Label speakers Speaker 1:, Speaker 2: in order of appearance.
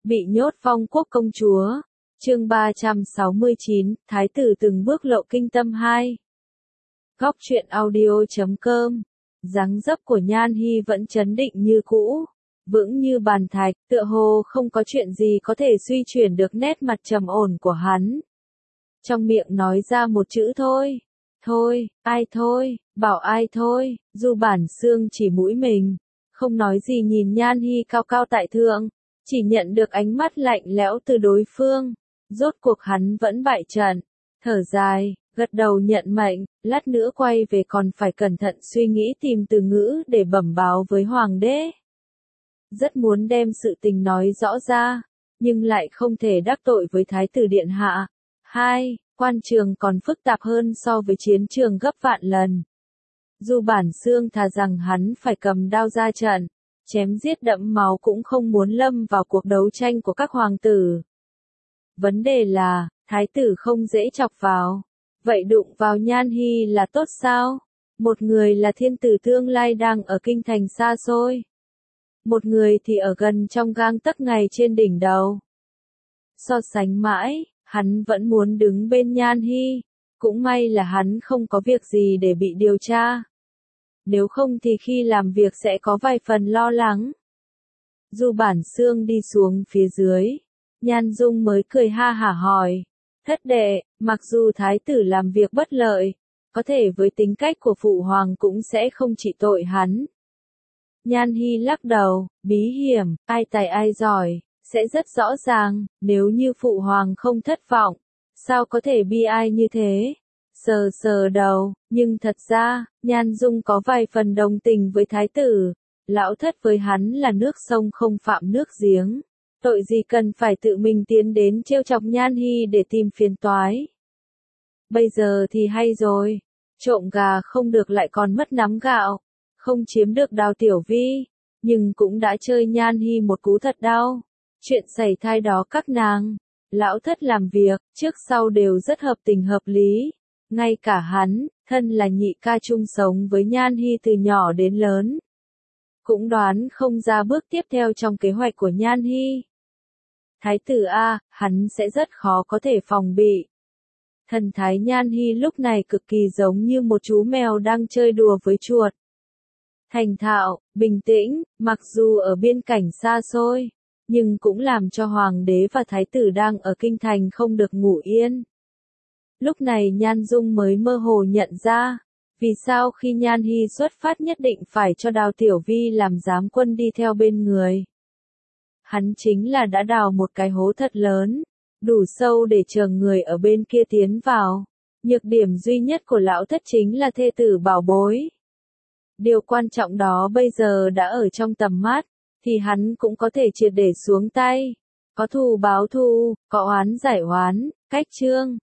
Speaker 1: Bị nhốt phong quốc công chúa. Chương 369, Thái tử từng bước lộ kinh tâm 2. Góc truyện audio.com. Dáng dấp của Nhan Hi vẫn trấn định như cũ, vững như bàn thạch, tựa hồ không có chuyện gì có thể suy chuyển được nét mặt trầm ổn của hắn. Trong miệng nói ra một chữ thôi. Thôi, ai thôi, bảo ai thôi, Du Bản Xương chỉ mũi mình, không nói gì nhìn Nhan Hi cao cao tại thượng, chỉ nhận được ánh mắt lạnh lẽo từ đối phương. Rốt cuộc hắn vẫn bại trận, thở dài, gật đầu nhận mệnh, lát nữa quay về còn phải cẩn thận suy nghĩ tìm từ ngữ để bẩm báo với hoàng đế. Rất muốn đem sự tình nói rõ ra, nhưng lại không thể đắc tội với Thái tử điện hạ. 2. Quan trường còn phức tạp hơn so với chiến trường gấp vạn lần. Du Bản Xương thà rằng hắn phải cầm đao ra trận, chém giết đẫm máu cũng không muốn lâm vào cuộc đấu tranh của các hoàng tử. Vấn đề là, thái tử không dễ chọc vào. Vậy đụng vào Nhan Hi là tốt sao? Một người là thiên tử tương lai đang ở kinh thành xa xôi. Một người thì ở gần trong gang tấc ngày trên đỉnh đầu. So sánh mãi, hắn vẫn muốn đứng bên Nhan Hi. Cũng may là hắn không có việc gì để bị điều tra. Nếu không thì khi làm việc sẽ có vài phần lo lắng. Du Bản Xương đi xuống phía dưới. Nhan Dung mới cười ha hả hỏi. Thất đệ, mặc dù thái tử làm việc bất lợi, có thể với tính cách của phụ hoàng cũng sẽ không trị tội hắn. Nhan Hi lắc đầu, bí hiểm, ai tài ai giỏi, sẽ rất rõ ràng, nếu như phụ hoàng không thất vọng, sao có thể bi ai như thế? Sờ sờ đầu, nhưng thật ra, Nhan Dung có vài phần đồng tình với thái tử, lão thất với hắn là nước sông không phạm nước giếng. Tội gì cần phải tự mình tiến đến trêu chọc Nhan Hi để tìm phiền toái. Bây giờ thì hay rồi, trộm gà không được lại còn mất nắm gạo, không chiếm được Đào Tiểu Vi, nhưng cũng đã chơi Nhan Hi một cú thật đau. Chuyện xảy thai đó các nàng, lão thất làm việc, trước sau đều rất hợp tình hợp lý. Ngay cả hắn, thân là nhị ca chung sống với Nhan Hi từ nhỏ đến lớn, cũng đoán không ra bước tiếp theo trong kế hoạch của Nhan Hi. Thái tử A, hắn sẽ rất khó có thể phòng bị. Thần thái Nhan Hi lúc này cực kỳ giống như một chú mèo đang chơi đùa với chuột. Thành thạo, bình tĩnh, mặc dù ở biên cảnh xa xôi, nhưng cũng làm cho hoàng đế và thái tử đang ở kinh thành không được ngủ yên. Lúc này Nhan Dung mới mơ hồ nhận ra, vì sao khi Nhan Hi xuất phát nhất định phải cho Đào Tiểu Vi làm giám quân đi theo bên người. Hắn chính là đã đào một cái hố thật lớn, đủ sâu để chờ người ở bên kia tiến vào. Nhược điểm duy nhất của lão thất chính là thê tử bảo bối. Điều quan trọng đó bây giờ đã ở trong tầm mắt, thì hắn cũng có thể triệt để xuống tay. Có thù báo thù, có oán giải oán, cách chương.